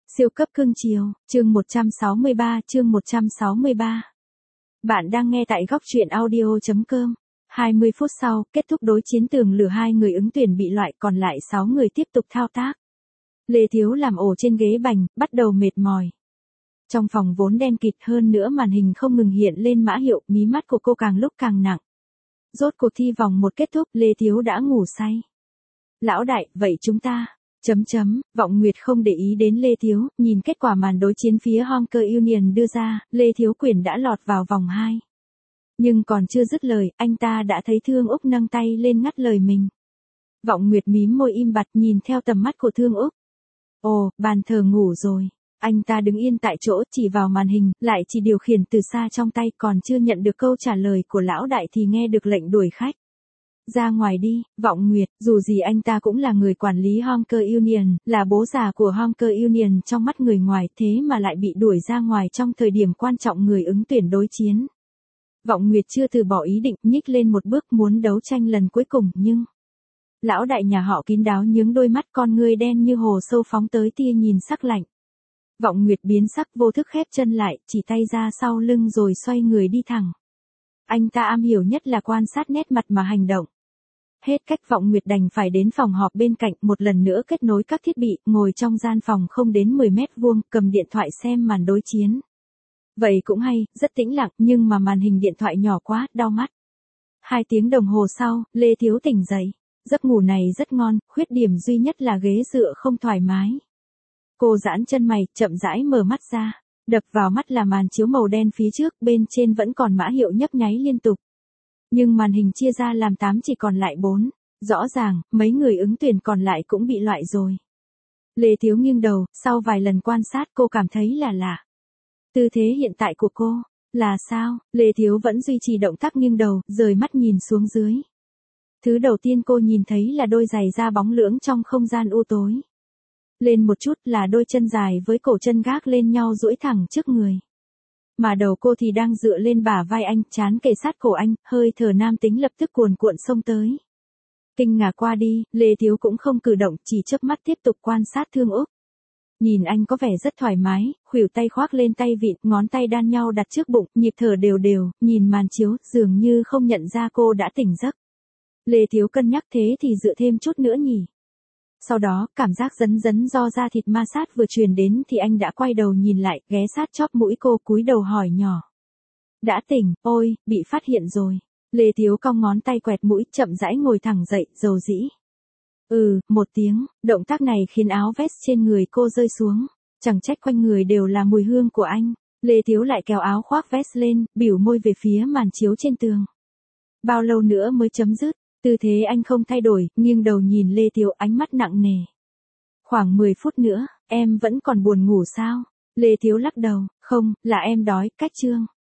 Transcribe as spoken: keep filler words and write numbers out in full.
Siêu cấp cưng chiều, chương một trăm sáu mươi ba, chương một trăm sáu mươi ba. Bạn đang nghe tại góc truyện audio chấm com. hai mươi phút sau, kết thúc đối chiến tường lửa, hai người ứng tuyển bị loại, còn lại sáu người tiếp tục thao tác. Lê Thiếu làm ổ trên ghế bành, bắt đầu mệt mỏi. Trong phòng vốn đen kịt, hơn nữa màn hình không ngừng hiện lên mã hiệu, mí mắt của cô càng lúc càng nặng. Rốt cuộc thi vòng một kết thúc, Lê Thiếu đã ngủ say. Lão đại, vậy chúng ta... Chấm chấm, Vọng Nguyệt không để ý đến Lê Thiếu, nhìn kết quả màn đối chiến phía Honker Union đưa ra, Lê Thiếu Quyền đã lọt vào vòng hai. Nhưng còn chưa dứt lời, anh ta đã thấy Thương Úc nâng tay lên ngắt lời mình. Vọng Nguyệt mím môi im bặt nhìn theo tầm mắt của Thương Úc. Ồ, bàn thờ ngủ rồi. Anh ta đứng yên tại chỗ, chỉ vào màn hình, lại chỉ điều khiển từ xa trong tay, còn chưa nhận được câu trả lời của lão đại thì nghe được lệnh đuổi khách. Ra ngoài đi, Vọng Nguyệt, dù gì anh ta cũng là người quản lý Honker Union, là bố già của Honker Union trong mắt người ngoài, thế mà lại bị đuổi ra ngoài trong thời điểm quan trọng người ứng tuyển đối chiến. Vọng Nguyệt chưa từ bỏ ý định, nhích lên một bước muốn đấu tranh lần cuối cùng, nhưng... Lão đại nhà họ kín đáo nhướng đôi mắt, con ngươi đen như hồ sâu phóng tới tia nhìn sắc lạnh. Vọng Nguyệt biến sắc, vô thức khép chân lại, chỉ tay ra sau lưng rồi xoay người đi thẳng. Anh ta am hiểu nhất là quan sát nét mặt mà hành động. Hết cách, Vọng Nguyệt đành phải đến phòng họp bên cạnh, một lần nữa kết nối các thiết bị, ngồi trong gian phòng không đến mười mét vuông, cầm điện thoại xem màn đối chiến. Vậy cũng hay, rất tĩnh lặng, nhưng mà màn hình điện thoại nhỏ quá, đau mắt. Hai tiếng đồng hồ sau, Lê Thiếu tỉnh dậy. Giấc ngủ này rất ngon, khuyết điểm duy nhất là ghế dựa không thoải mái. Cô giãn chân mày, chậm rãi mở mắt ra. Đập vào mắt là màn chiếu màu đen phía trước, bên trên vẫn còn mã hiệu nhấp nháy liên tục. Nhưng màn hình chia ra làm tám chỉ còn lại bốn. Rõ ràng, mấy người ứng tuyển còn lại cũng bị loại rồi. Lê Thiếu nghiêng đầu, sau vài lần quan sát cô cảm thấy là lạ. Tư thế hiện tại của cô, là sao? Lê Thiếu vẫn duy trì động tác nghiêng đầu, rời mắt nhìn xuống dưới. Thứ đầu tiên cô nhìn thấy là đôi giày da bóng lưỡng trong không gian u tối. Lên một chút là đôi chân dài với cổ chân gác lên nhau duỗi thẳng trước người. Mà đầu cô thì đang dựa lên bả vai anh, trán kề sát cổ anh, hơi thở nam tính lập tức cuồn cuộn xông tới. Kinh ngạc qua đi, Lê Thiếu cũng không cử động, chỉ chớp mắt tiếp tục quan sát Thương Úc. Nhìn anh có vẻ rất thoải mái, khuỷu tay khoác lên tay vịn, ngón tay đan nhau đặt trước bụng, nhịp thở đều đều, nhìn màn chiếu, dường như không nhận ra cô đã tỉnh giấc. Lê Thiếu cân nhắc thế thì dựa thêm chút nữa nhỉ. Sau đó, cảm giác dấn dấn do da thịt ma sát vừa truyền đến thì anh đã quay đầu nhìn lại, ghé sát chóp mũi cô, cúi đầu hỏi nhỏ. Đã tỉnh, ôi, bị phát hiện rồi. Lê Thiếu cong ngón tay quẹt mũi, chậm rãi ngồi thẳng dậy, dầu dĩ. Ừ, một tiếng, động tác này khiến áo vest trên người cô rơi xuống. Chẳng trách quanh người đều là mùi hương của anh. Lê Thiếu lại kéo áo khoác vest lên, bỉu môi về phía màn chiếu trên tường. Bao lâu nữa mới chấm dứt? Tư thế anh không thay đổi, nghiêng đầu nhìn Lê Thiếu, ánh mắt nặng nề. Khoảng mười phút nữa, em vẫn còn buồn ngủ sao? Lê Thiếu lắc đầu, không, là em đói, cách chương.